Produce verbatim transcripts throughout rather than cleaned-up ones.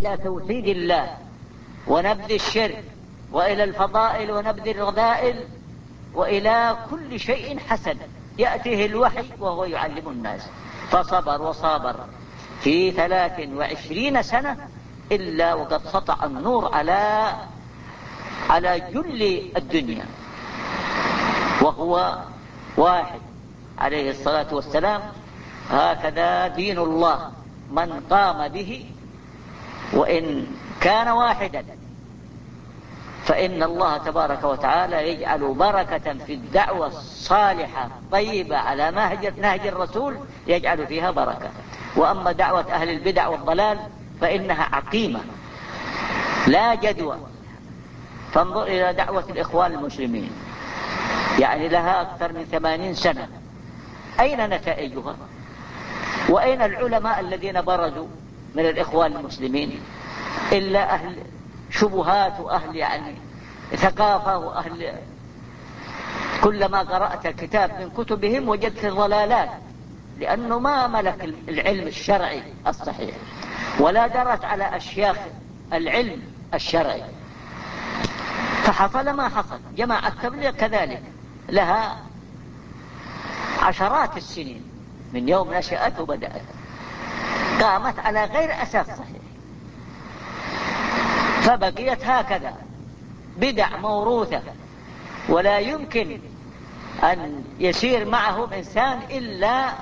إلى توحيد الله ونبذ الشرك، وإلى الفضائل ونبذ الرذائل، وإلى كل شيء حسن يأتيه الوحي وهو يعلم الناس. فصبر وصابر في ثلاث وعشرين سنة إلا وقد سطع النور على على جل الدنيا، وهو واحد عليه الصلاة والسلام. هكذا دين الله، من قام به وإن كان واحدا فإن الله تبارك وتعالى يجعل بركة في الدعوة الصالحة طيبة على نهج الرسول، يجعل فيها بركة. وأما دعوة أهل البدع والضلال فإنها عقيمة لا جدوى. فانظر إلى دعوة الإخوان المسلمين، يعني لها أكثر من ثمانين سنة، أين نتائجها؟ وأين العلماء الذين برزوا من الإخوان المسلمين؟ إلا أهل شبهات وأهل يعني ثقافة وأهل، كلما قرأت كتاب من كتبهم وجدت ضلالات، لأنه ما ملك العلم الشرعي الصحيح ولا درس على أشياخ العلم الشرعي، فحصل ما حصل. جماعة التبليغ كذلك لها عشرات السنين من يوم نشأت وبدأت، قامت على غير أساس صحيح، فبقيت هكذا بدع موروثة، ولا يمكن أن يسير معهم إنسان إلا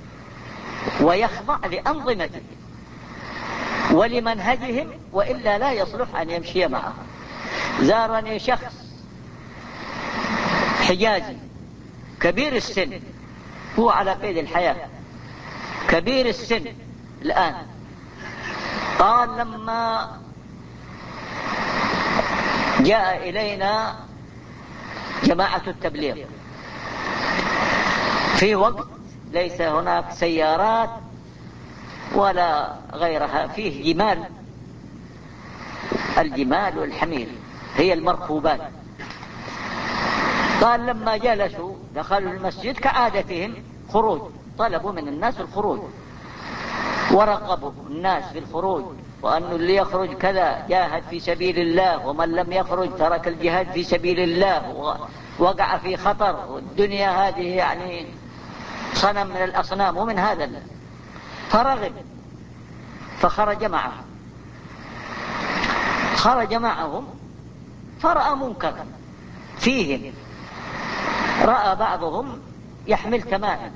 ويخضع لأنظمته ولمنهجهم، وإلا لا يصلح أن يمشي معهم. زارني شخص حجازي كبير السن، هو على قيد الحياة، كبير السن الآن، قال لما جاء إلينا جماعة التبليغ في وقت ليس هناك سيارات ولا غيرها، فيه جمال، الجمال والحمير هي المركوبات. قال لما جلسوا دخلوا المسجد كعادتهم خروج، طلبوا من الناس الخروج ورقبوا الناس في الخروج، وأنه اللي يخرج كذا جاهد في سبيل الله، ومن لم يخرج ترك الجهاد في سبيل الله ووقع في خطر، والدنيا هذه يعني صنم من الأصنام ومن هذا. فرغب فخرج معهم، خرج معهم فرأى منكرا فيهم، رأى بعضهم يحمل تمائم،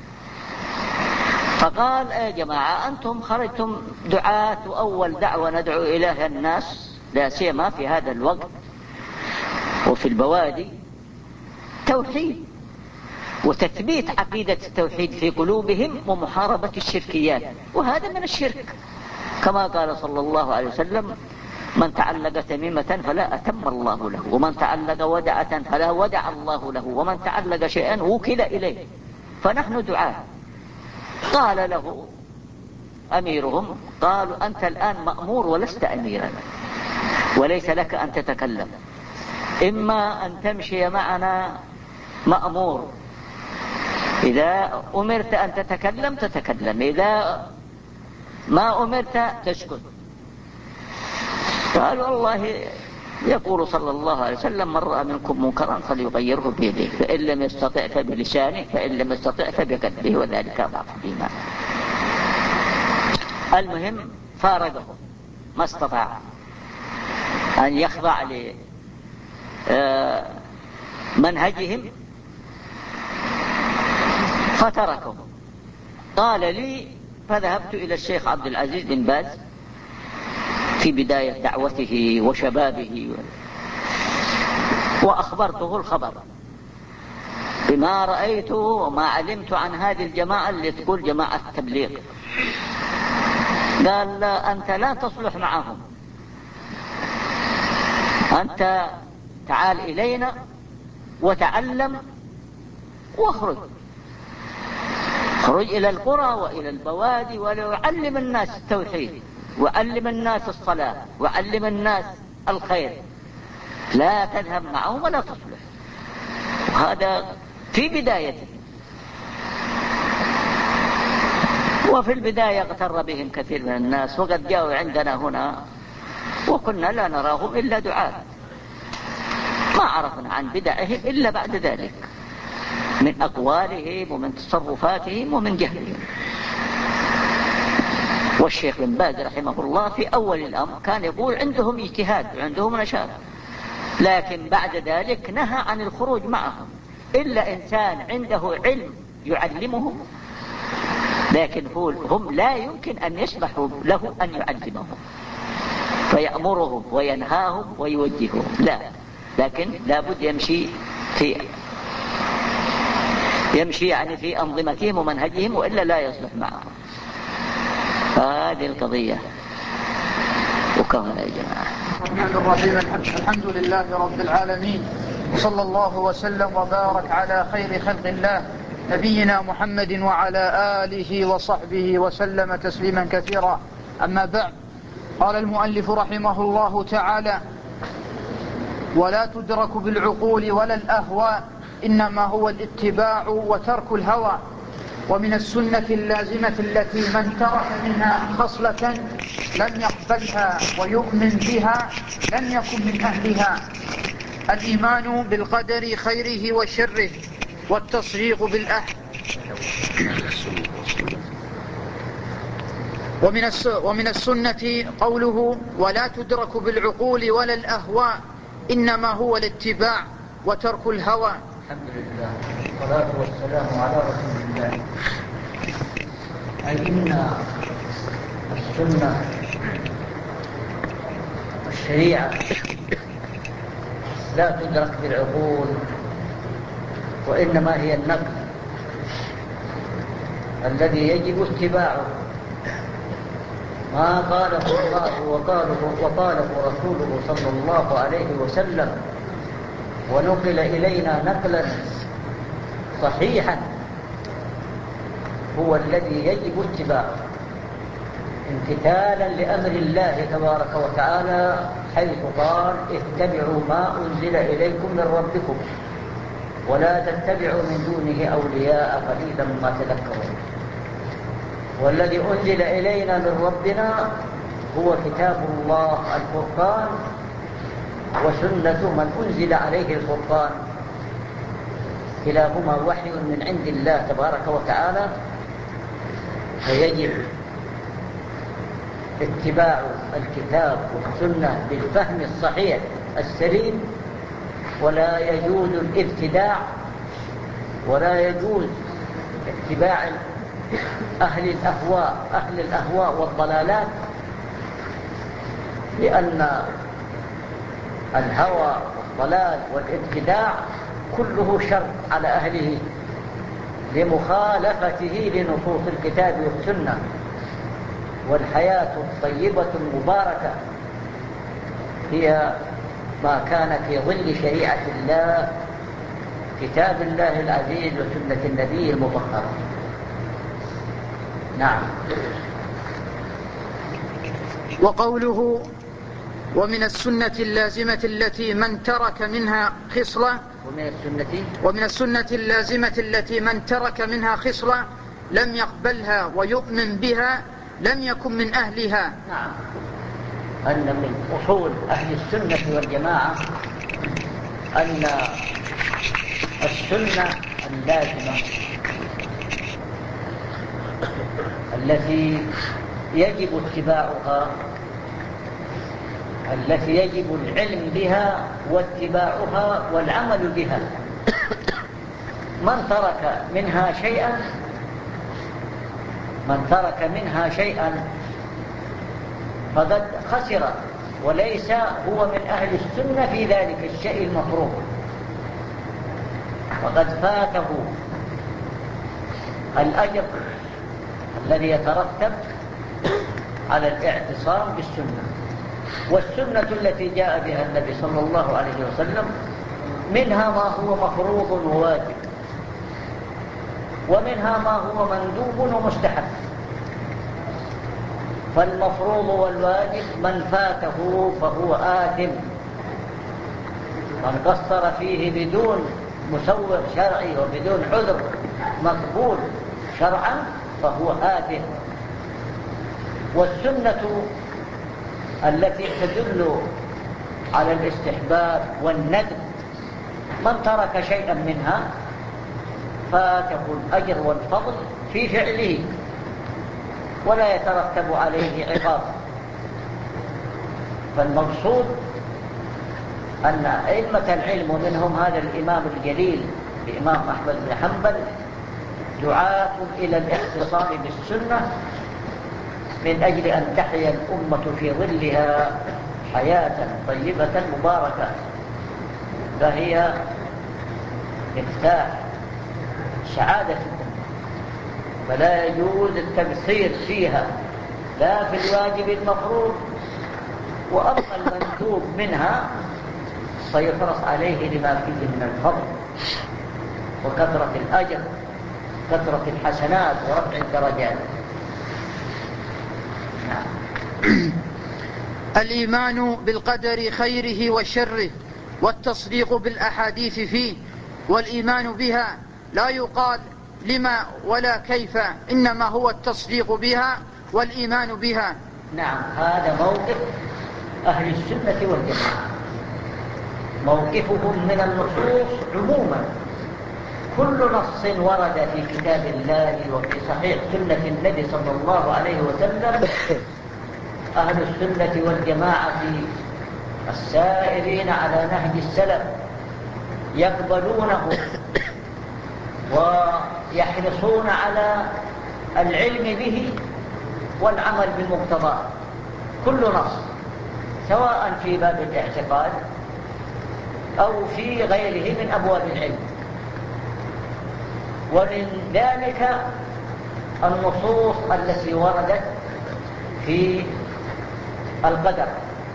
فقال يا جماعة أنتم خرجتم دعاة، وأول دعوة ندعو إليها الناس لا سيما في هذا الوقت وفي البوادي توحيد وتثبيت عقيدة التوحيد في قلوبهم ومحاربة الشركيات، وهذا من الشرك، كما قال صلى الله عليه وسلم من تعلق تميمة فلا أتم الله له، ومن تعلق ودعة فلا ودع الله له، ومن تعلق شيئا وكل إليه. فنحن دعاء. قال له أميرهم، قالوا أنت الآن مأمور ولست أميرا، وليس لك أن تتكلم، إما أن تمشي معنا مأمور، إذا أمرت أن تتكلم تتكلم، إذا ما أمرت تسكت. قال والله يقول صلى الله عليه وسلم من رأى منكم منكرا فليغيره بيده، فإن لم يستطع فبلسانه، فإن لم يستطع فبقلبه، وذلك ضعف الإيمان. المهم فارقه، ما استطاع أن يخضع لمنهجهم فتركه. قال لي فذهبت إلى الشيخ عبد العزيز بن باز في بداية دعوته وشبابه، وأخبرته الخبر بما رأيته وما علمت عن هذه الجماعة اللي تقول جماعة التبليغ. قال لا، أنت لا تصلح معهم، أنت تعال إلينا وتعلم واخرج، خرج إلى القرى وإلى البوادي وليعلم الناس التوحيد، وعلم الناس الصلاة، وعلم الناس الخير، لا تذهب معهم ولا تصلح. وهذا في بدايته، وفي البداية اغتر بهم كثير من الناس، وقد جاءوا عندنا هنا وكنا لا نراهم إلا دعاة، ما عرفنا عن بدعهم إلا بعد ذلك من أقوالهم ومن تصرفاتهم ومن جهلهم. والشيخ بن باز رحمه الله في أول الأمر كان يقول عندهم اجتهاد وعندهم نشاط، لكن بعد ذلك نهى عن الخروج معهم إلا إنسان عنده علم يعلمهم، لكن هم لا يمكن أن يسمحوا له أن يعلمهم فيأمرهم وينهاهم ويوجههم، لا، لكن لابد يمشي في يمشي يعني في أنظمتهم ومنهجهم، وإلا لا يصلح معهم. هذه القضية. وكمان يا جماعة الرحمن الرحيم. الحمد لله رب العالمين، صلى الله وسلم وبارك على خير خلق الله نبينا محمد وعلى آله وصحبه وسلم تسليما كثيرا. أما بعد، قال المؤلف رحمه الله تعالى: ولا تدرك بالعقول ولا الأهواء، إنما هو الاتباع وترك الهوى. ومن السنة اللازمة التي من ترك منها خصلة لم يقبلها ويؤمن بها لم يكن من أهلها الإيمان بالقدر خيره وشره والتصديق بالأحد. ومن ومن السنة قوله: ولا تدرك بالعقول ولا الأهواء، إنما هو الاتباع وترك الهوى. الحمد لله والصلاة والسلام على رسول الله. أي إن السنة والشريعة لا تدرك بالعقول، وإنما هي النقل الذي يجب اتباعه، ما قاله الله وقاله وقاله رسوله صلى الله عليه وسلم ونقل إلينا نقلا صحيحا هو الذي يجب اتباعه، امتثالا لأمر الله تبارك وتعالى، حيث قال: اتبعوا ما أنزل إليكم من ربكم ولا تتبعوا من دونه أولياء قليلا ما تذكرون. والذي أنزل إلينا من ربنا هو كتاب الله الفرقان وسنة من أنزل عليه الفرقان، كلاهما وحي من عند الله تبارك وتعالى، فيجب اتباع الكتاب والسنة بالفهم الصحيح السليم، ولا يجوز الابتداع ولا يجوز اتباع أهل الأهواء أهل الأهواء والضلالات، لأن الهوى والضلال والابتداع كله شر على أهله لمخالفته لنصوص الكتاب والسنة. والحياة الطيبة المباركة هي ما كان في ظل شريعة الله، كتاب الله العزيز وسنة النبي المطهرة. نعم. وقوله: ومن السنة اللازمة التي من ترك منها خصلة ومن السنة ومن السنة اللازمة التي من ترك منها خصلة لم يقبلها ويؤمن بها لم يكن من أهلها. نعم. أن من أصول أهل السنة والجماعة أن السنة اللازمة التي يجب اتباعها، التي يجب العلم بها واتباعها والعمل بها، من ترك منها شيئا من ترك منها شيئا فقد خسر، وليس هو من أهل السنة في ذلك الشيء المفروض، وقد فاته الأجر الذي يترتب على الاعتصام بالسنة. والسنة التي جاء بها النبي صلى الله عليه وسلم منها ما هو مفروض وواجب، ومنها ما هو مندوب ومستحب. فالمفروض والواجب من فاته فهو آثم، من قصر فيه بدون مسوغ شرعي وبدون عذر مقبول شرعا فهو هادٍ. والسنة التي تدل على الاستحباب والندب من ترك شيئا منها فاته الأجر والفضل في فعله ولا يترتب عليه عقاب. فالمقصود أن أئمة العلم ومنهم هذا الإمام الجليل الإمام أحمد بن حنبل دعاة إلى الاعتصام بالسنة من أجل أن تحيا الأمة في ظلها حياة طيبة مباركة، فهي مفتاح سعادة الأمة، فلا يجوز التقصير فيها لا في الواجب المفروض، وأما المندوب منها سيحرص عليه لما فيه من الفضل وكثرة الأجر كثرة الحسنات ورفع الدرجات. الإيمان بالقدر خيره وشره والتصديق بالأحاديث فيه، والإيمان بها لا يقال لما ولا كيف، إنما هو التصديق بها والإيمان بها. نعم، هذا موقف أهل السنة والجماعة، موقفهم من النصوص عموما. كل نص ورد في كتاب الله وفي صحيح سنة النبي صلى الله عليه وسلم أهل السنة والجماعة السائرين على نهج السلف يقبلونه ويحرصون على العلم به والعمل بمقتضاه. كل نص سواء في باب الاعتقاد أو في غيره من أبواب العلم. ومن ذلك النصوص التي وردت في القدر،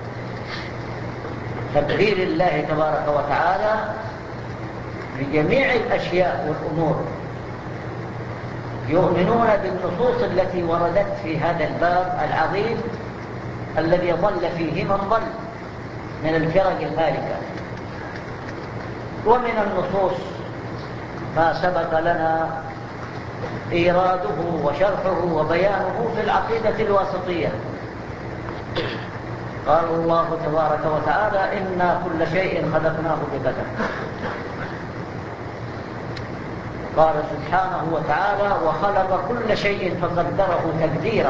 تقدير الله تبارك وتعالى بجميع الأشياء والأمور. يؤمنون بالنصوص التي وردت في هذا الباب العظيم الذي ضل فيه من ضل من الفرق الهالكة. ومن النصوص ما سبق لنا إيراده وشرحه وبيانه في العقيدة الواسطية. قال الله تبارك وتعالى: إنا كل شيء خلقناه بقدر. قال سبحانه وتعالى: وخلق كل شيء فقدره تقديرا.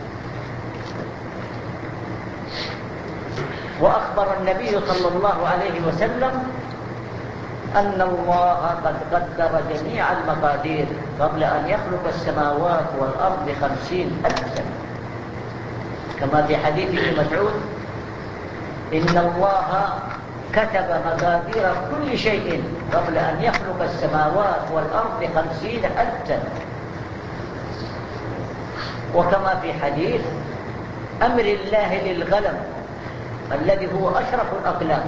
وأخبر النبي صلى الله عليه وسلم أن الله قد قدر جميع المقادير قبل أن يخلق السماوات والأرض بخمسين ألف سنة، كما في حديث ابن مسعود: إن الله كتب مقادير كل شيء قبل أن يخلق السماوات والأرض بخمسين ألف سنة. وكما في حديث أمر الله للقلم الذي هو أشرف الأقلام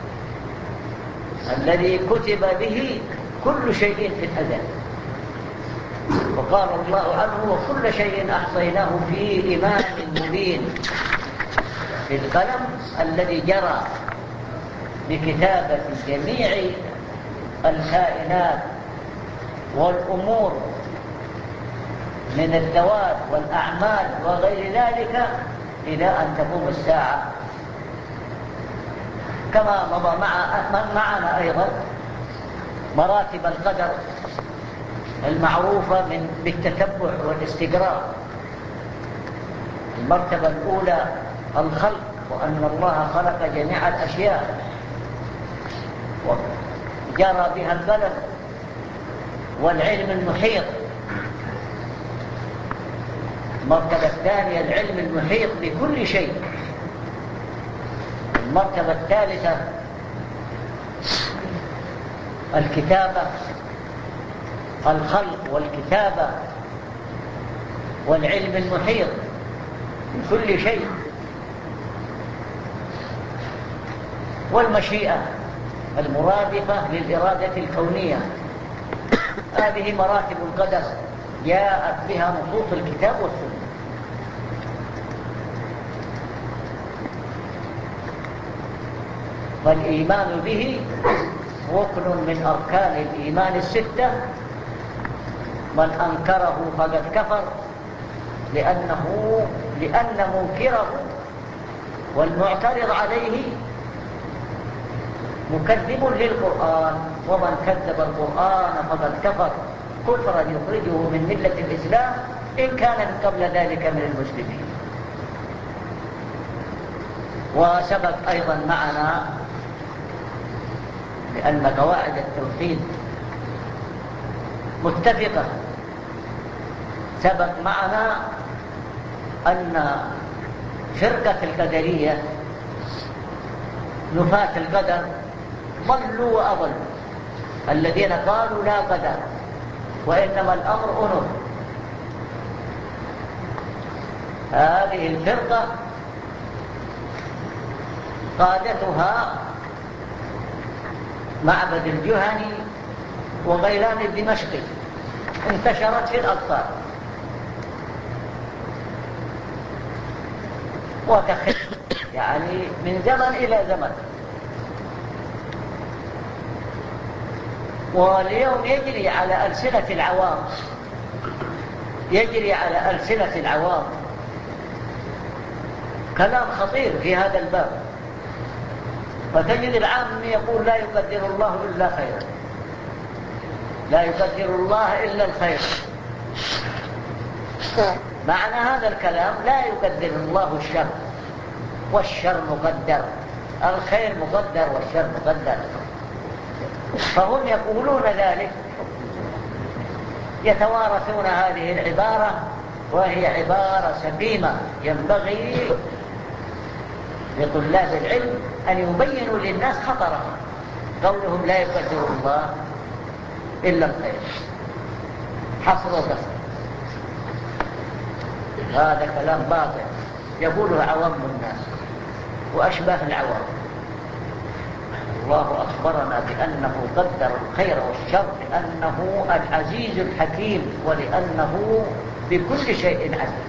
الذي كتب به كل شيء في الأزل. وقال الله عنه: وكل شيء أحصيناه في إمام مبين. في القلم الذي جرى بكتابة جميع الكائنات والأمور من الذوات والأعمال وغير ذلك إلى أن تقوم الساعة. كما مضى مع معنا أيضا مراتب القدر المعروفة من بالتتبع والاستقراء. المرتبة الأولى الخلق، وأن الله خلق جميع الأشياء وجرى بها القلم، والعلم المحيط. المرتبة الثانية العلم المحيط بكل شيء. المرتبة الثالثة الكتابة، الخلق والكتابة والعلم المحيط بكل شيء، والمشيئة المرادفة للإرادة الكونية. هذه مراتب القدر جاءت بها نصوص الكتاب والسنة. فالإيمان به ركن من أركان الإيمان الستة، من أنكره فقد كفر، لأنه لأن منكره والمعترض عليه مكذب للقرآن، ومن كذب القرآن فقد كفر كفرا يخرجه من ملة الإسلام إن كان من قبل ذلك من المسلمين. وسبق أيضا معنا لأن قواعد التوحيد متفقة، سبق معنا أن فرقة القدرية نفاة القدر ضلوا وأضلوا، الذين قالوا لا قدر وإنما الأمر أنف. هذه الفرقة قادتها معبد الجهني وغيلان الدمشقي، انتشرت في الأقطار وتخف يعني من زمن إلى زمن. واليوم يجري على ألسنة العوام يجري على ألسنة العوام كلام خطير في هذا الباب، فتجد العام يقول لا يقدر الله إلا خيرا، لا يقدر الله إلا الخير. معنى هذا الكلام لا يقدر الله الشر، والشر مقدر، الخير مقدر والشر مقدر. فهم يقولون ذلك، يتوارثون هذه العبارة، وهي عبارة سقيمة ينبغي لطلاب العلم أن يبينوا للناس خطرها. قولهم لا يقدر الله إلا الخير حصر وقصر، هذا كلام باطل يقوله عوام الناس وأشباه العوام. الله أخبرنا بأنه قدر الخير والشر، لأنه العزيز الحكيم، ولأنه بكل شيء عليم،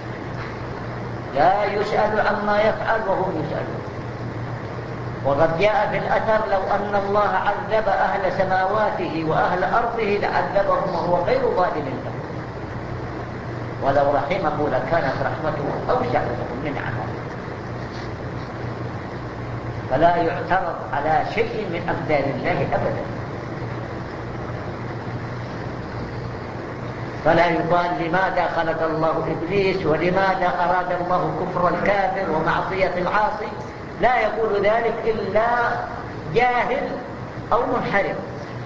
لا يسأل عما يفعل وهم يسألون. وقد جاء في الأثر لو أن الله عذب أهل سماواته وأهل أرضه لعذبهم وهو غير ظالم لهم، ولو رحمه لكانت رحمته أوسع لهم من عذابه. فلا يعترض على شيء من أقدار الله أبدا. فلا يقال لماذا خلق الله إبليس، ولماذا أراد الله كفر الكافر ومعصية العاصي. لا يقول ذلك إلا جاهل أو منحرف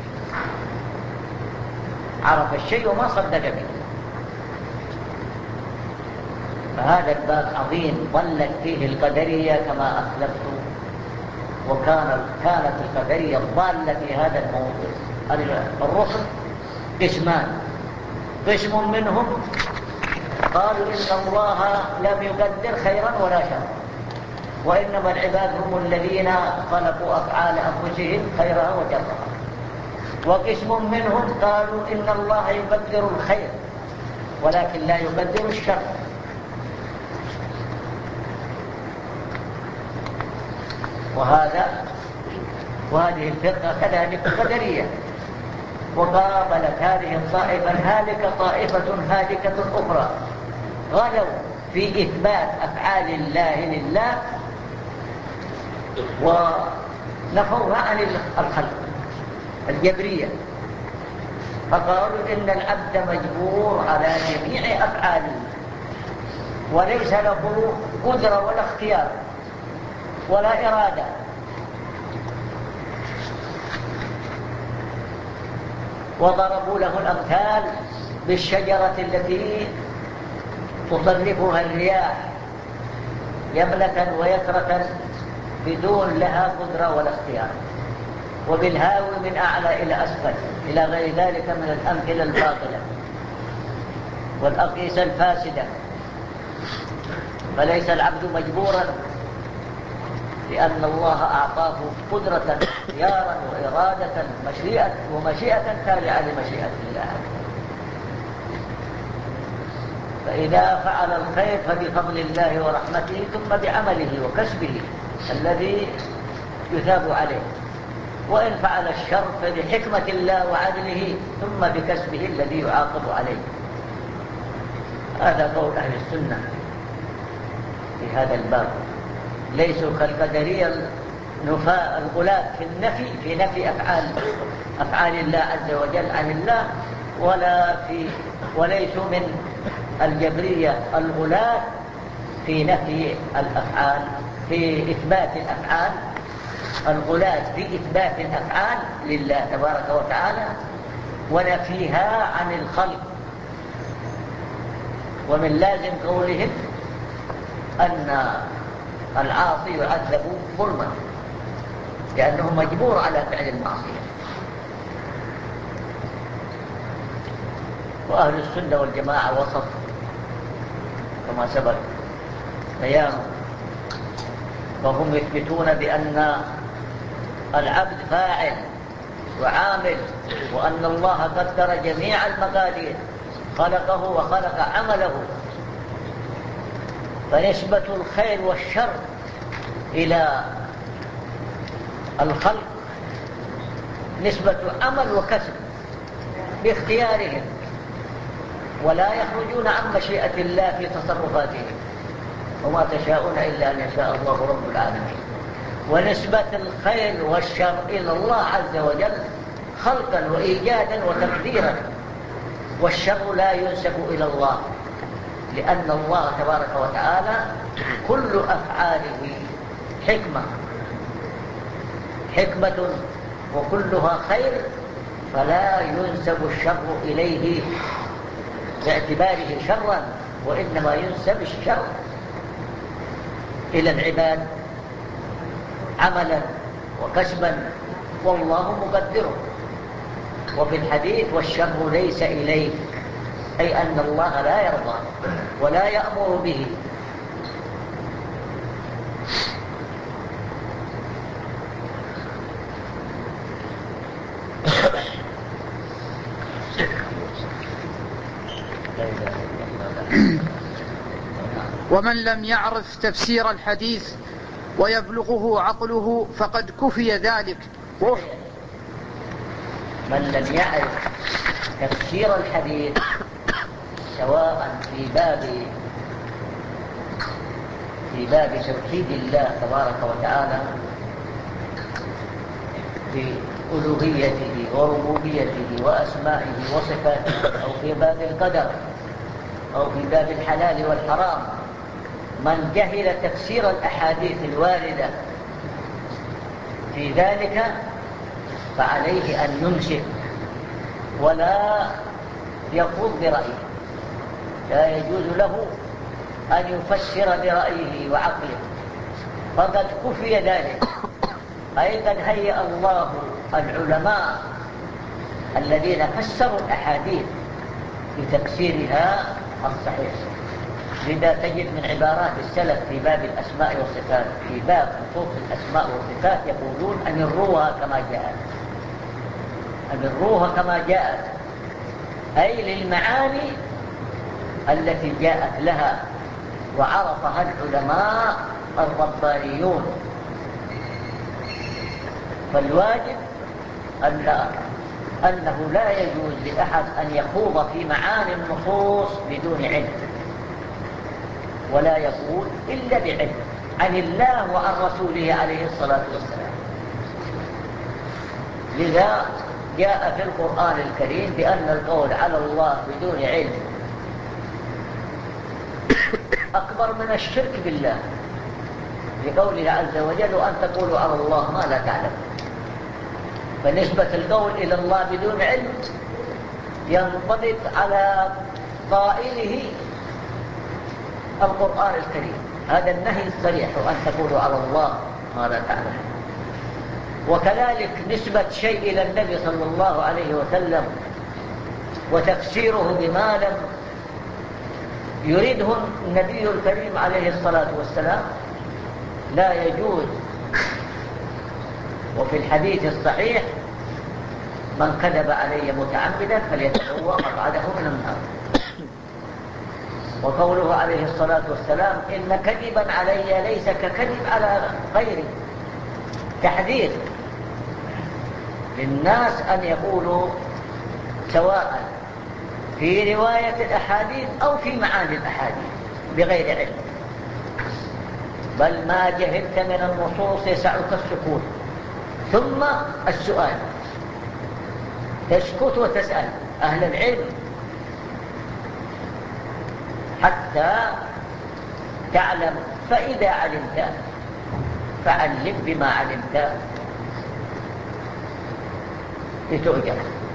عرف الشيء وما صدق به. فهذا الباب عظيم ضلت فيه القدرية كما أسلفت، وكان كانت القدرية الضالة في هذا الموضوع. الرسل قسمان، قسم منهم قالوا إن الله لم يقدر خيرا ولا شرا، وإنما العباد هم الذين خلقوا أفعال أنفسهم خيرها وشرها. وقسم منهم قالوا إن الله يقدر الخير ولكن لا يقدر الشر. وهذا وهذه الفرقة كذلك قدرية. وقابلت هذه الطائفة الهالكة طائفة هالكة أخرى غلوا في إثبات أفعال الله لله ونفوها عن الخلق الجبرية، فقالوا إن العبد مجبور على جميع أفعاله وليس له قدرة ولا اختيار ولا إرادة. وضربوا له الأمثال بالشجرة التي تصرفها الرياح يمنة ويسرة بدون لها قدرة ولا اختيار، وبالهاوي من أعلى إلى أسفل، إلى غير ذلك من الأمثلة الباطلة والأقيسة الفاسدة. فليس العبد مجبورا، لأن الله أعطاه قدرة اختيارا وإرادة مشيئة ومشيئة تابعة لمشيئة الله. فإذا فعل الخير فبفضل الله ورحمته ثم بعمله وكسبه الذي يثاب عليه. وإن فعل الشر فبحكمة الله وعدله ثم بكسبه الذي يعاقب عليه. هذا قول أهل السنة في هذا الباب. ليسوا كالقدرية النفاة الغلاة في النفي في نفي أفعال أفعال الله عز وجل عن الله، ولا في وليسوا من الجبرية الغلاة في نفي الأفعال في إثبات الأفعال الغلاة في إثبات الأفعال لله تبارك وتعالى ونفيها عن الخلق. ومن لازم قولهم أن العاصي يعذب ظلما لأنه مجبور على فعل المعصية. وأهل السنة والجماعة وسط كما سبق بيانه، فهم يثبتون بأن العبد فاعل وعامل، وأن الله قدر جميع المقادير، خلقه وخلق عمله، فنسبة الخير والشر إلى الخلق نسبة عمل وكسب باختيارهم، ولا يخرجون عن مشيئة الله في تصرفاتهم، وما تشاءون إلا أن يشاء الله رب العالمين. ونسبة الخير والشر إلى الله عز وجل خلقا وإيجادا وتقديرا، والشر لا ينسب إلى الله، لأن الله تبارك وتعالى كل أفعاله حكمة حكمة وكلها خير، فلا ينسب الشر إليه باعتباره شرا، وإنما ينسب الشر إلى العباد عملا وكسبا، والله مقدره. وفي الحديث والشر ليس إليه، أي أن الله لا يرضى ولا يأمر به. ومن لم يعرف تفسير الحديث ويبلغه عقله فقد كفي ذلك. من لم يعرف تفسير الحديث سواء في باب في باب توحيد الله تبارك وتعالى في ألوهيته وربوبيته وأسمائه وصفاته، أو في باب القدر، أو في باب الحلال والحرام، من جهل تفسير الأحاديث الواردة في ذلك فعليه أن يمسك ولا يخوض برأيه. لا يجوز له أن يفسر برأيه وعقله، فقد كفي ذلك. أي قد هيأ الله العلماء الذين فسروا الأحاديث بتفسيرها الصحيح. لذا تجد من عبارات السلف في باب الأسماء والصفات، في باب نصوص الأسماء والصفات، يقولون أمروها كما جاءت، أمروها كما جاءت، أي للمعاني التي جاءت لها وعرفها العلماء الربانيون. فالواجب أن أنه لا يجوز لأحد أن يخوض في معاني النصوص بدون علم، ولا يقول إلا بعلم عن الله وعن رسوله عليه الصلاة والسلام. لذا جاء في القرآن الكريم بأن القول على الله بدون علم أكبر من الشرك بالله، لقوله عز وجل وأن تقولوا على الله ما لا تعلم. فنسبة القول إلى الله بدون علم ينطبق على قائله القرآن الكريم، هذا النهي الصريح، وأن تقولوا على الله ما لا تعلم. وكذلك نسبة شيء إلى النبي صلى الله عليه وسلم وتفسيره بما لم يريده النبي الكريم عليه الصلاة والسلام لا يجوز. وفي الحديث الصحيح من كذب علي متعمدا فليتبوأ مقعده من النار. وقوله عليه الصلاة والسلام إن كذبا علي ليس ككذب على غيري، تحذير. للناس أن يقولوا سواء في رواية الأحاديث أو في معاني الأحاديث بغير علم. بل ما جهلت من النصوص يسعك السكوت، ثم السؤال، تسكت وتسأل أهل العلم حتى تعلم. فإذا علمت فعلم بما علمت لتؤجر.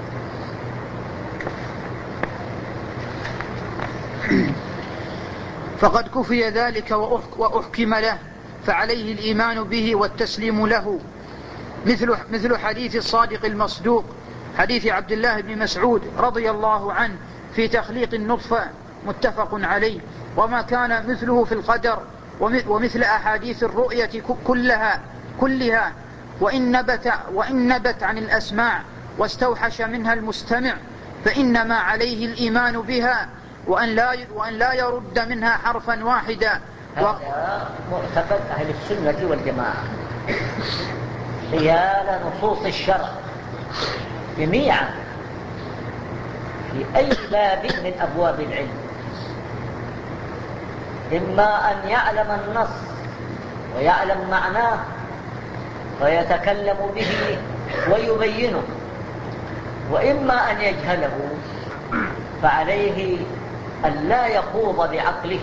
فقد كفي ذلك وأحكم له، فعليه الإيمان به والتسليم له، مثل, مثل حديث الصادق المصدوق، حديث عبد الله بن مسعود رضي الله عنه في تخليق النطفة، متفق عليه. وما كان مثله في القدر، ومثل أحاديث الرؤية كلها كلها وإن نبت, وإن نبت عن الأسماع واستوحش منها المستمع، فإنما عليه الإيمان بها وأن لا, وأن لا يرد منها حرفا واحدا. هذا معتقد أهل السنة والجماعة حيال نصوص الشرع جميعا في أي باب من أبواب العلم، إما أن يعلم النص ويعلم معناه ويتكلم به ويبينه، وإما أن يجهله، فعليه أن لا يخوض بعقله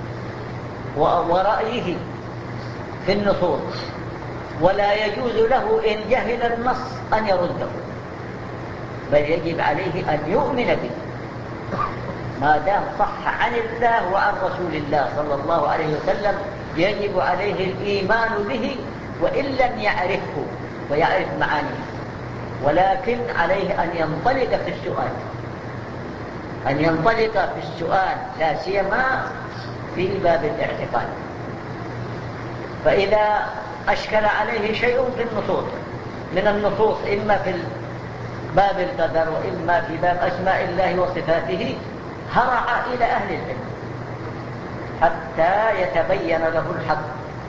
ورأيه في النصوص، ولا يجوز له إن جهل النص أن يرده، بل يجب عليه أن يؤمن به ما دام صح عن الله وعن رسول الله صلى الله عليه وسلم. يجب عليه الإيمان به وإن لم يعرفه ويعرف معانيه، ولكن عليه أن ينطلق في السؤال، أن ينطلق في السؤال لا سيما في باب الاعتقاد. فإذا أشكل عليه شيء في النصوص من النصوص، إما في باب القدر وإما في باب أسماء الله وصفاته، هرع إلى أهل العلم حتى يتبين له الحق.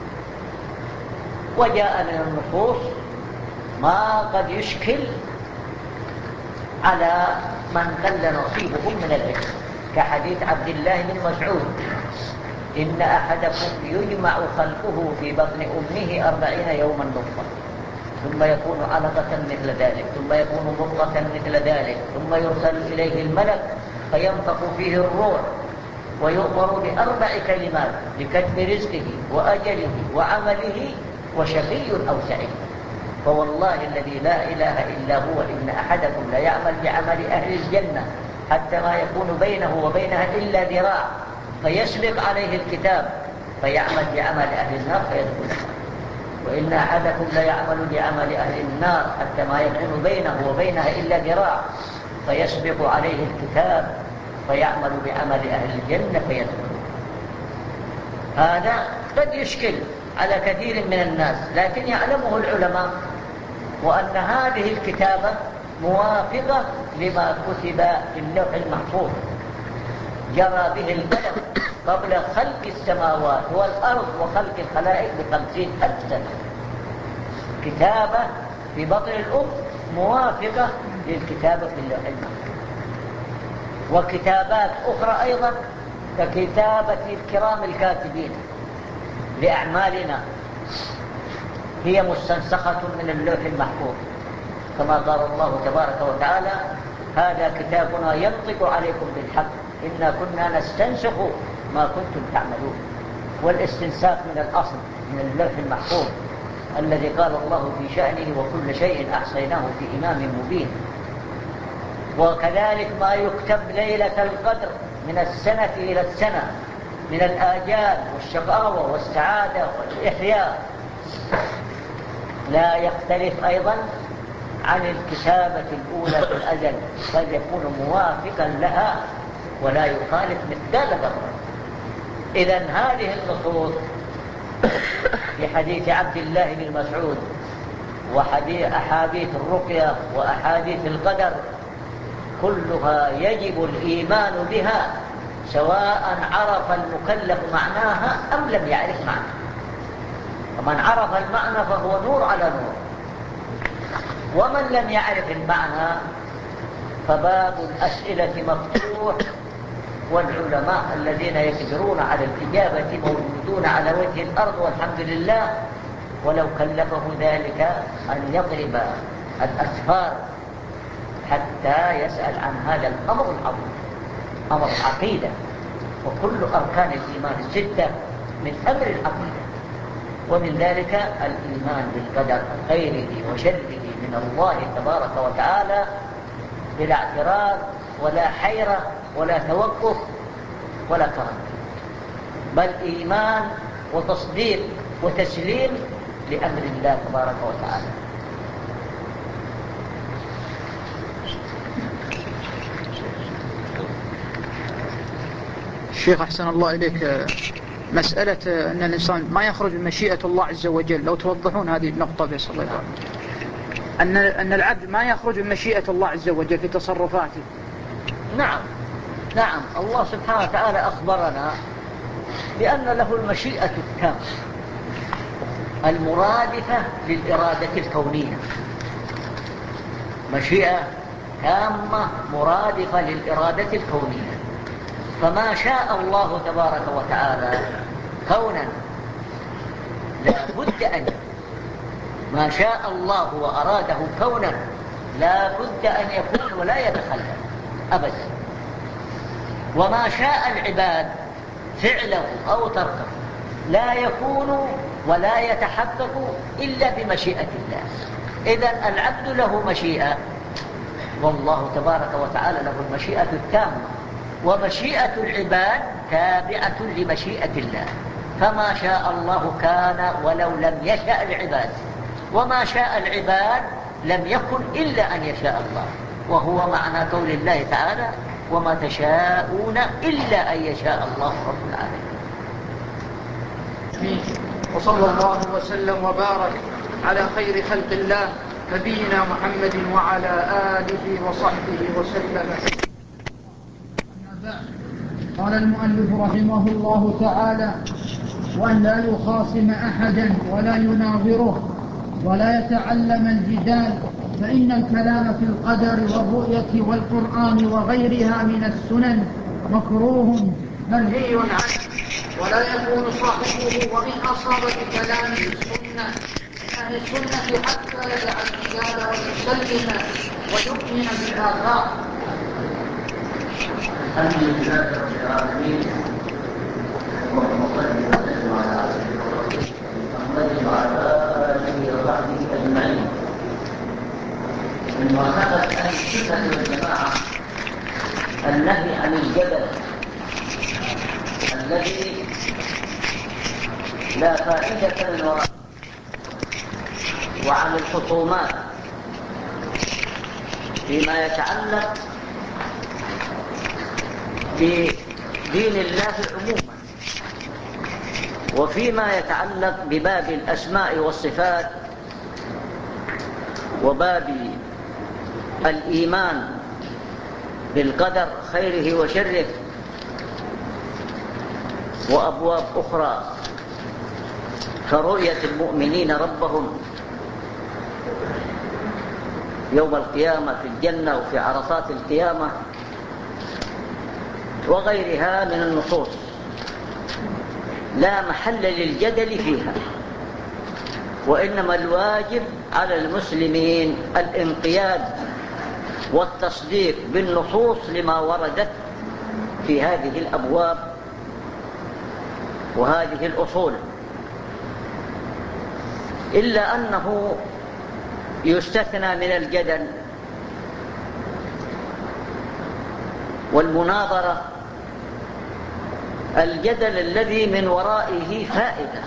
وجاء من النصوص ما قد يشكل على من قل نصيبهم من العلم، كحديث عبد الله بن مسعود: إن أحدكم يجمع خلقه في بطن أمه أربعين يوما نطفة، ثم يكون علقة مثل ذلك، ثم يكون مضغة مثل ذلك، ثم يرسل إليه الملك فينفخ فيه الروح، ويؤمر بأربع كلمات لكتب رزقه وأجله وعمله وشقي أو سعيد. فوالله الذي لا إله إلا هو إن أحدكم لا يعمل بعمل أهل الجنة حتى ما يكون بينه وبينها إلا ذراع، فيسبق عليه الكتاب فيعمل بعمل أهل النار فيدخلها، وإن أحدكم لا يعمل بعمل أهل النار حتى ما يكون بينه وبينها إلا ذراع، فيسبق عليه الكتاب فيعمل بعمل أهل الجنة فيدخلها. هذا قد يشكل على كثير من الناس، لكن يعلمه العلماء، وأن هذه الكتابة موافقة لما كتب في اللوح المحفوظ، جرى به القلم قبل خلق السماوات والأرض وخلق الخلائق بخمسين ألف سنة. كتابة في بطن الأم موافقة للكتابة في اللوح المحفوظ. وكتابات أخرى أيضا ككتابة الكرام الكاتبين لأعمالنا هي مستنسخة من اللوح المحفوظ، كما قال الله تبارك وتعالى: هذا كتابنا ينطق عليكم بالحق إنا كنا نستنسخ ما كنتم تعملون. والاستنساخ من الأصل من اللوح المحفوظ الذي قال الله في شأنه: وكل شيء أحصيناه في إمام مبين. وكذلك ما يكتب ليلة القدر من السنة إلى السنة من الآجال والشقاوة والسعادة والإحياء لا يختلف أيضا عن الكتابة الأولى في الأزل، بل يكون موافقا لها ولا يخالف مثقال ذرة. إذن هذه النصوص في حديث عبد الله بن مسعود وحديث أحاديث الرقية وأحاديث القدر كلها يجب الإيمان بها، سواء عرف المكلف معناها أم لم يعرف معناها. ومن عرف المعنى فهو نور على نور. ومن لم يعرف المعنى فباب الأسئلة مفتوح، والعلماء الذين يقدرون على الإجابة موجودون على وجه الأرض والحمد لله، ولو كلفه ذلك أن يضرب الأسفار حتى يسأل عن هذا الأمر العظيم، أمر العقيدة. وكل أركان الإيمان الستة من أمر العقيدة، ومن ذلك الإيمان بالقدر خيره وشره من الله تبارك وتعالى بلا اعتراض ولا حيرة ولا توقف ولا تردد، بل إيمان وتصديق وتسليم لأمر الله تبارك وتعالى. الشيخ أحسن الله إليك، مسألة أن الإنسان ما يخرج من مشيئة الله عز وجل، لو توضحون هذه النقطة بس الله يبارك. أن أن العبد ما يخرج من مشيئة الله عز وجل في تصرفاته. نعم نعم، الله سبحانه وتعالى أخبرنا بأن له المشيئة التامة المرادفة للإرادة الكونية، مشيئة تامة مرادفة للإرادة الكونية. فما شاء الله تبارك وتعالى كونا لا بد أن يكون، ما شاء الله وأراده كونا لا بد أن يكون ولا يتخلف أبدا. وما شاء العباد فعله أو تركه لا يكون ولا يتحقق إلا بمشيئة الله. إذن العبد له مشيئة، والله تبارك وتعالى له المشيئة التامة، ومشيئة العباد تابعة لمشيئة الله. فما شاء الله كان ولو لم يشاء العباد، وما شاء العباد لم يكن إلا أن يشاء الله، وهو معنى قول الله تعالى وما تشاءون إلا أن يشاء الله رب العالمين. وصلى الله وسلم وبارك على خير خلق الله نبينا محمد وعلى آله وصحبه وسلم. قال المؤلف رحمه الله تعالى: وأن لا يخاصم أحدا ولا يناظره ولا يتعلم الجدال، فإن الكلام في القدر والرؤية والقرآن وغيرها من السنن مكروه منهي عنه، ولا يكون صاحبه ومن أصابة كلام السنة أهل السنة حتى يدع الجدال ويسلم ويؤمن بالآثار. الحمد لله رب العالمين، وصلى وسلم على محمد وعلى آله وصحبه أجمعين. من معتقد أهل السنة والجماعة النهي عن الجدل الذي لا فائدة من وراءه، وعن الخصومات فيما يتعلق بدين الله عموما، وفيما يتعلق بباب الأسماء والصفات وباب الإيمان بالقدر خيره وشره، وأبواب أخرى كرؤية المؤمنين ربهم يوم القيامة في الجنة وفي عرصات القيامة وغيرها من النصوص لا محل للجدل فيها، وإنما الواجب على المسلمين الانقياد والتصديق بالنصوص لما وردت في هذه الأبواب وهذه الأصول، إلا أنه يستثنى من الجدل والمناظرة الجدل الذي من ورائه فائدة،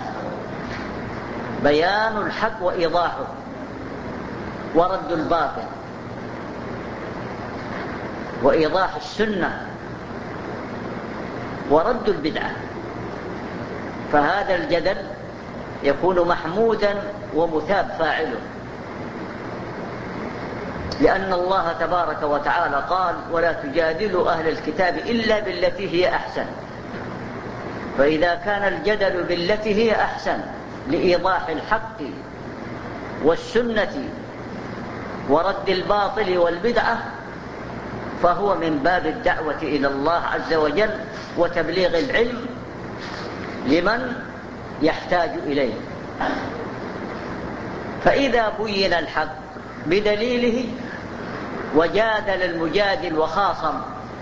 بيان الحق وإيضاحه ورد الباطل وإيضاح السنة ورد البدعة، فهذا الجدل يكون محمودا ومثاب فاعله، لأن الله تبارك وتعالى قال ولا تجادلوا أهل الكتاب إلا بالتي هي أحسن. فإذا كان الجدل بالتي هي أحسن لإيضاح الحق والسنة ورد الباطل والبدعة، فهو من باب الدعوة إلى الله عز وجل وتبليغ العلم لمن يحتاج إليه. فإذا بين الحق بدليله وجادل المجادل وخاصم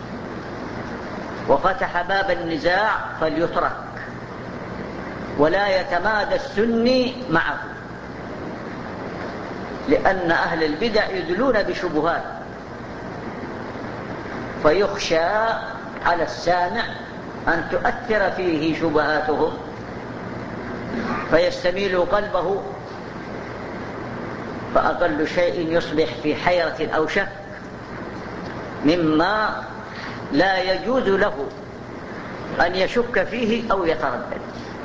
وفتح باب النزاع فليترك، ولا يتمادى السني معه، لأن أهل البدع يدلون بشبهات، فيخشى على السامع أن تؤثر فيه شبهاتهم فيستميل قلبه، فأقل شيء يصبح في حيرة أو شك مما لا يجوز له أن يشك فيه أو يتردد.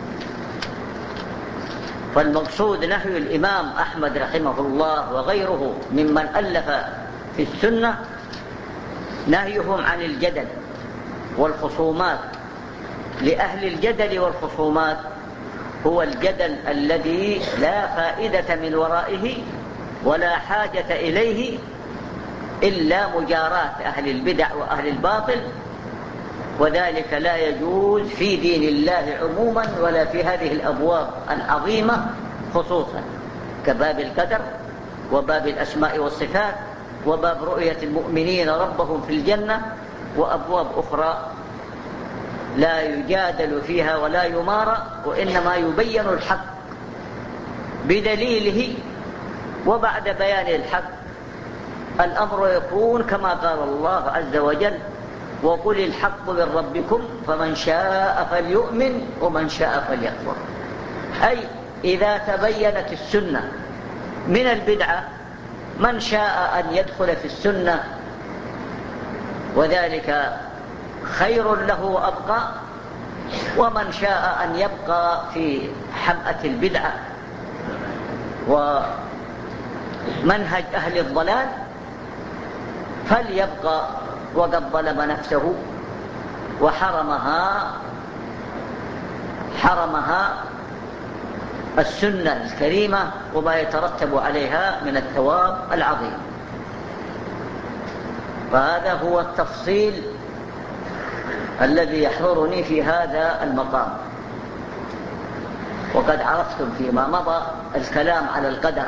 فالمقصود نهي الإمام أحمد رحمه الله وغيره ممن ألف في السنة نهيهم عن الجدل والخصومات. لأهل الجدل والخصومات هو الجدل الذي لا فائدة من ورائه ولا حاجة إليه إلا مجاراة أهل البدع وأهل الباطل، وذلك لا يجوز في دين الله عموما ولا في هذه الأبواب العظيمة خصوصا، كباب القدر وباب الأسماء والصفات وباب رؤية المؤمنين ربهم في الجنة وأبواب أخرى لا يجادل فيها ولا يمارى، وإنما يبين الحق بدليله. وبعد بيان الحق الأمر يكون كما قال الله عز وجل: وقل الحق من ربكم فمن شاء فليؤمن ومن شاء فليكفر. أي إذا تبينت السنة من البدعة من شاء أن يدخل في السنة وذلك خير له وأبقى، ومن شاء أن يبقى في حمأة البدعة ومنهج أهل الضلال فليبقى وقد ظلم نفسه وحرمها حرمها السنة الكريمة وما يترتب عليها من الثواب العظيم. فهذا هو التفصيل الذي يحضرني في هذا المقام. وقد عرفتم فيما مضى الكلام على القدر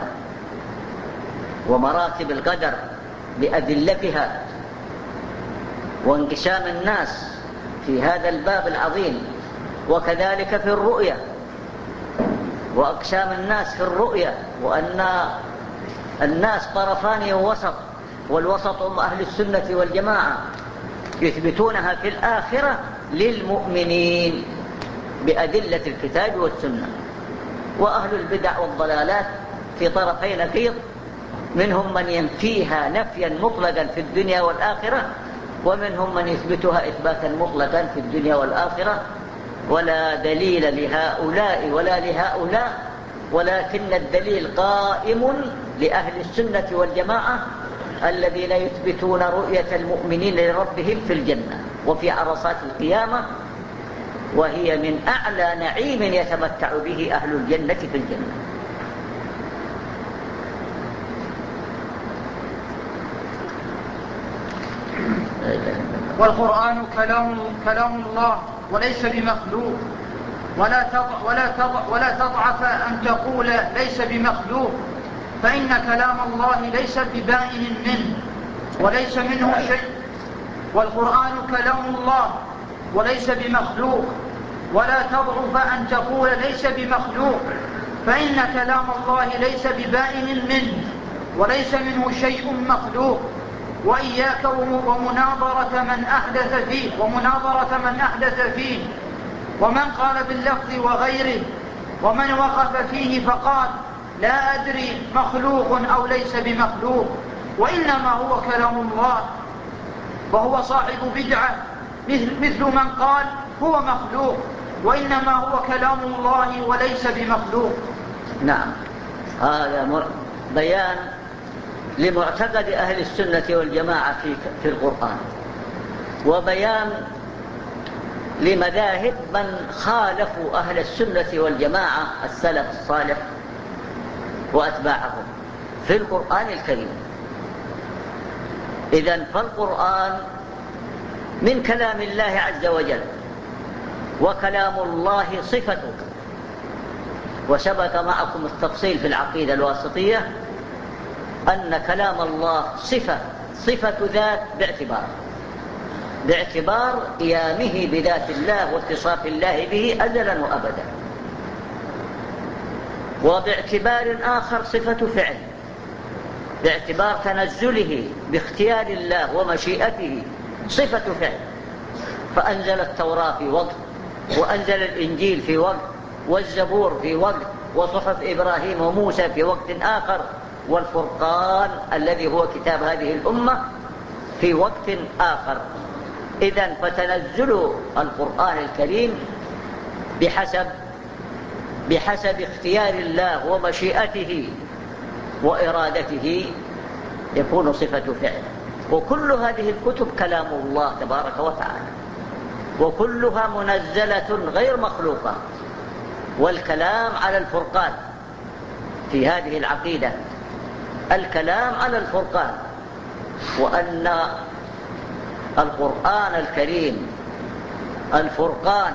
ومراتب القدر بأدلتها وانقسام الناس في هذا الباب العظيم، وكذلك في الرؤية وأقسام الناس في الرؤية، وأن الناس طرفان ووسط، والوسط هم أهل السنة والجماعة يثبتونها في الآخرة للمؤمنين بأدلة الكتاب والسنة، وأهل البدع والضلالات في طرفي نقيض، منهم من ينفيها نفيا مطلقا في الدنيا والآخرة، ومنهم من يثبتها إثباتا مطلقا في الدنيا والآخرة، ولا دليل لهؤلاء ولا لهؤلاء، ولكن الدليل قائم لأهل السنة والجماعة الذين يثبتون رؤية المؤمنين لربهم في الجنة وفي عرصات القيامة، وهي من أعلى نعيم يتمتع به أهل الجنة في الجنة. والقرآن كلام كلام الله وليس بمخلوق، ولا تضع ولا تضع ولا تضعف أن تقول ليس بمخلوق، فإن كلام الله ليس ببائن منه وليس منه شيء. والقرآن كلام الله وليس بمخلوق، ولا تضعف أن تقول ليس بمخلوق، فإن كلام الله ليس ببائن منه وليس منه شيء مخلوق. وإياك ومناظرة من أحدث فيه ومناظرة من أحدث فيه ومن قال باللفظ وغيره، ومن وقف فيه فقال لا أدري مخلوق أو ليس بمخلوق، وإنما هو كلام الله، وهو صاحب بدعة مثل من قال هو مخلوق، وإنما هو كلام الله وليس بمخلوق. نعم، هذا بيان لمعتقد أهل السنة والجماعة في في القرآن، وبيان لمذاهب من خالفوا أهل السنة والجماعة السلف الصالح وأتباعهم في القرآن الكريم. إذن فالقرآن من كلام الله عز وجل، وكلام الله صفته. وسبق معكم التفصيل في العقيدة الواسطية أن كلام الله صفة صفة ذات باعتبار باعتبار قيامه بذات الله واتصاف الله به أزلا وأبدا، وباعتبار آخر صفة فعل باعتبار تنزله باختيار الله ومشيئته صفة فعل. فأنزل التوراة في وقت، وأنزل الإنجيل في وقت، والزبور في وقت، وصحف إبراهيم وموسى في وقت آخر، والفرقان الذي هو كتاب هذه الأمة في وقت آخر. إذن فتنزل القرآن الكريم بحسب بحسب اختيار الله ومشيئته وإرادته يكون صفة فعل. وكل هذه الكتب كلام الله تبارك وتعالى، وكلها منزلة غير مخلوقة. والكلام على الفرقان في هذه العقيدة، الكلام على الفرقان، وأن القرآن الكريم الفرقان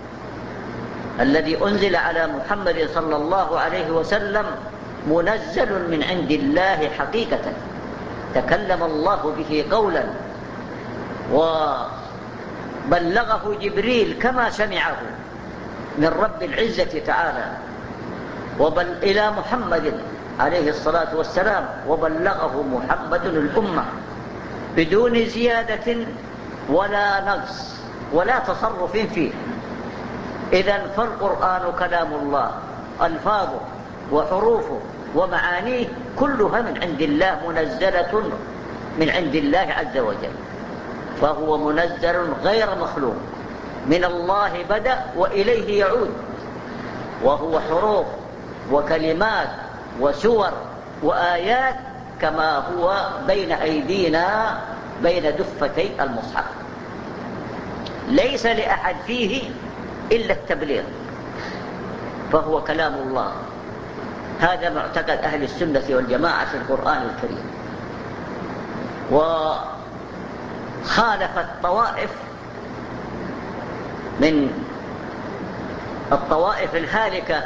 الذي أنزل على محمد صلى الله عليه وسلم منزل من عند الله حقيقة، تكلم الله به قولا وبلغه جبريل كما سمعه من رب العزة تعالى وبل إلى محمد عليه الصلاة والسلام، وبلغه محمد الأمة بدون زيادة ولا نقص ولا تصرف فيه. إذن فالقرآن كلام الله، ألفاظه وحروفه ومعانيه كلها من عند الله، منزلة من عند الله عز وجل، فهو منزل غير مخلوق، من الله بدأ وإليه يعود، وهو حروف وكلمات وسور وآيات كما هو بين أيدينا بين دفتي المصحف. ليس لأحد فيه إلا التبليغ، فهو كلام الله. هذا معتقد أهل السنة والجماعة في القرآن الكريم. وخالفت طوائف من الطوائف الهالكة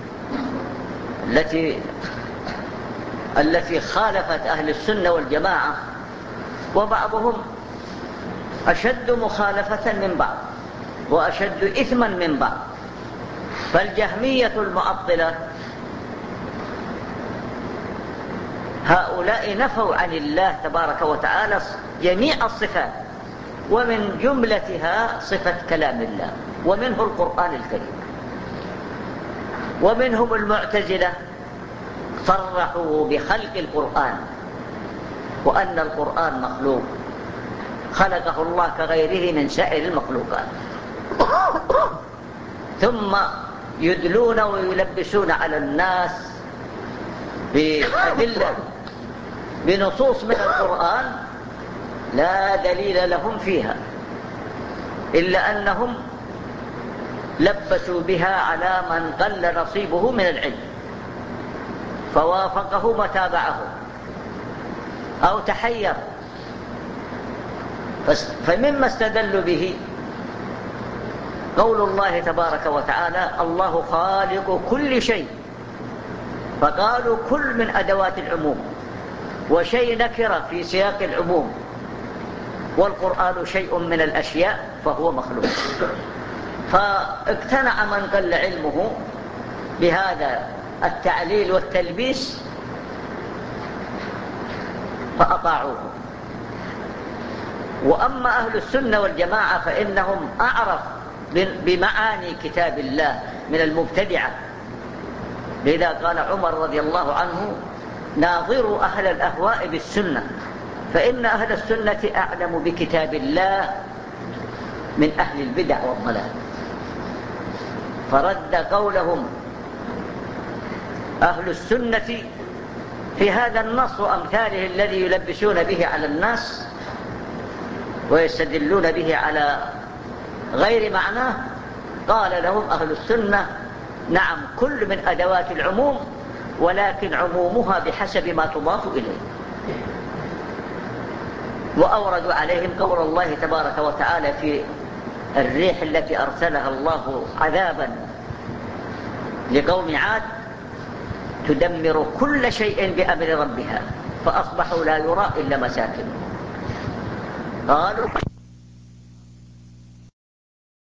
التي التي خالفت أهل السنة والجماعة، وبعضهم أشد مخالفة من بعض وأشد إثما من بعض. فالجهمية المعطلة هؤلاء نفوا عن الله تبارك وتعالى جميع الصفات، ومن جملتها صفة كلام الله، ومنه القرآن الكريم. ومنهم المعتزلة صرحوا بخلق القرآن، وأن القرآن مخلوق، خلقه الله كغيره من سائر المخلوقات. ثم يدلون ويلبسون على الناس بأدلة بنصوص من القرآن لا دليل لهم فيها، إلا أنهم لبسوا بها على من قل نصيبه من العلم فوافقه وتابعه أو تحير. فمما استدلوا به قول الله تبارك وتعالى: الله خالق كل شيء. فقالوا كل من أدوات العموم، وشيء نكرة في سياق العموم، والقرآن شيء من الأشياء فهو مخلوق. فاقتنع من قل علمه بهذا التعليل والتلبيس فأطاعوه. وأما أهل السنة والجماعة فإنهم أعرف بمعاني كتاب الله من المبتدعة. لذا قال عمر رضي الله عنه: ناظروا أهل الأهواء بالسنة، فإن أهل السنة أعلم بكتاب الله من أهل البدع والضلال. فرد قولهم أهل السنة في هذا النص وأمثاله الذي يلبسون به على الناس ويستدلون به على غير معناه. قال لهم أهل السنة: نعم، كل من أدوات العموم، ولكن عمومها بحسب ما تضاف إليه. وأوردوا عليهم قول الله تبارك وتعالى في الريح التي أرسلها الله عذابا لقوم عاد تدمر كل شيء بأمر ربها فأصبحوا لا يرى إلا مساكنهم. قالوا